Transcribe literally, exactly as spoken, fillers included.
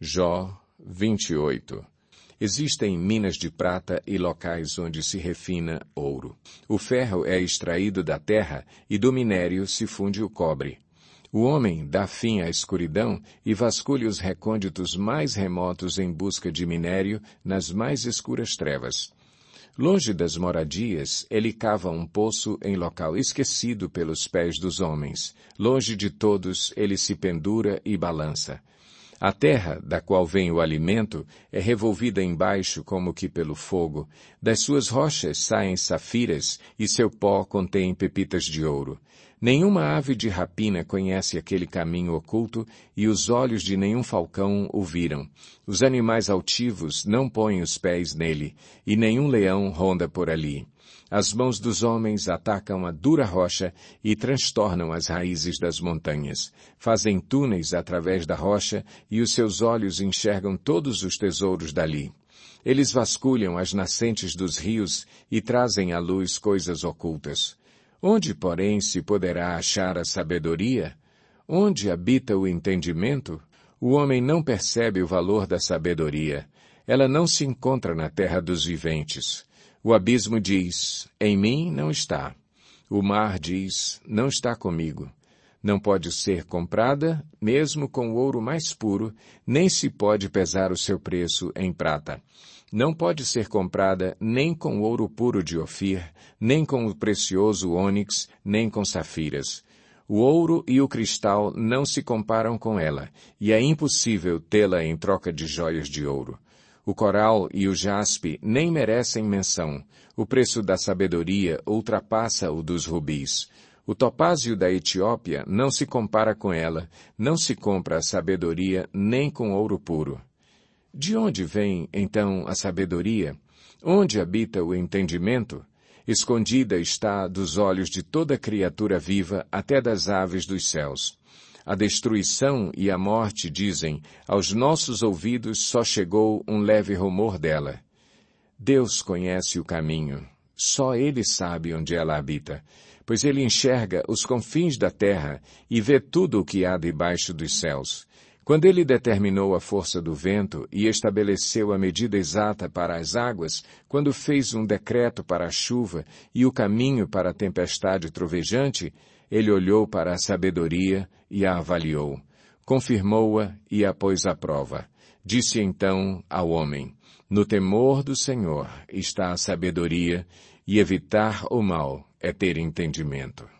Jó vinte e oito. Existem minas de prata e locais onde se refina ouro. O ferro é extraído da terra e do minério se funde o cobre. O homem dá fim à escuridão e vasculha os recônditos mais remotos em busca de minério nas mais escuras trevas. Longe das moradias, ele cava um poço em local esquecido pelos pés dos homens. Longe de todos, ele se pendura e balança. A terra, da qual vem o alimento, é revolvida embaixo como que pelo fogo. Das suas rochas saem safiras, e seu pó contém pepitas de ouro. Nenhuma ave de rapina conhece aquele caminho oculto, e os olhos de nenhum falcão o viram. Os animais altivos não põem os pés nele, e nenhum leão ronda por ali. As mãos dos homens atacam a dura rocha e transtornam as raízes das montanhas. Fazem túneis através da rocha e os seus olhos enxergam todos os tesouros dali. Eles vasculham as nascentes dos rios e trazem à luz coisas ocultas. Onde, porém, se poderá achar a sabedoria? Onde habita o entendimento? O homem não percebe o valor da sabedoria. Ela não se encontra na terra dos viventes. O abismo diz, em mim não está. O mar diz, não está comigo. Não pode ser comprada, mesmo com o ouro mais puro, nem se pode pesar o seu preço em prata. Não pode ser comprada nem com o ouro puro de Ofir, nem com o precioso ônix, nem com safiras. O ouro e o cristal não se comparam com ela, e é impossível tê-la em troca de joias de ouro. O coral e o jaspe nem merecem menção. O preço da sabedoria ultrapassa o dos rubis. O topázio da Etiópia não se compara com ela, não se compra a sabedoria nem com ouro puro. De onde vem, então, a sabedoria? Onde habita o entendimento? Escondida está dos olhos de toda criatura viva, até das aves dos céus. A destruição e a morte dizem, aos nossos ouvidos só chegou um leve rumor dela. Deus conhece o caminho, só Ele sabe onde ela habita, pois Ele enxerga os confins da terra e vê tudo o que há debaixo dos céus. Quando Ele determinou a força do vento e estabeleceu a medida exata para as águas, quando fez um decreto para a chuva e o caminho para a tempestade trovejante, Ele olhou para a sabedoria e a avaliou. Confirmou-a e a pôs à prova. Disse então ao homem, no temor do Senhor está a sabedoria, e evitar o mal é ter entendimento.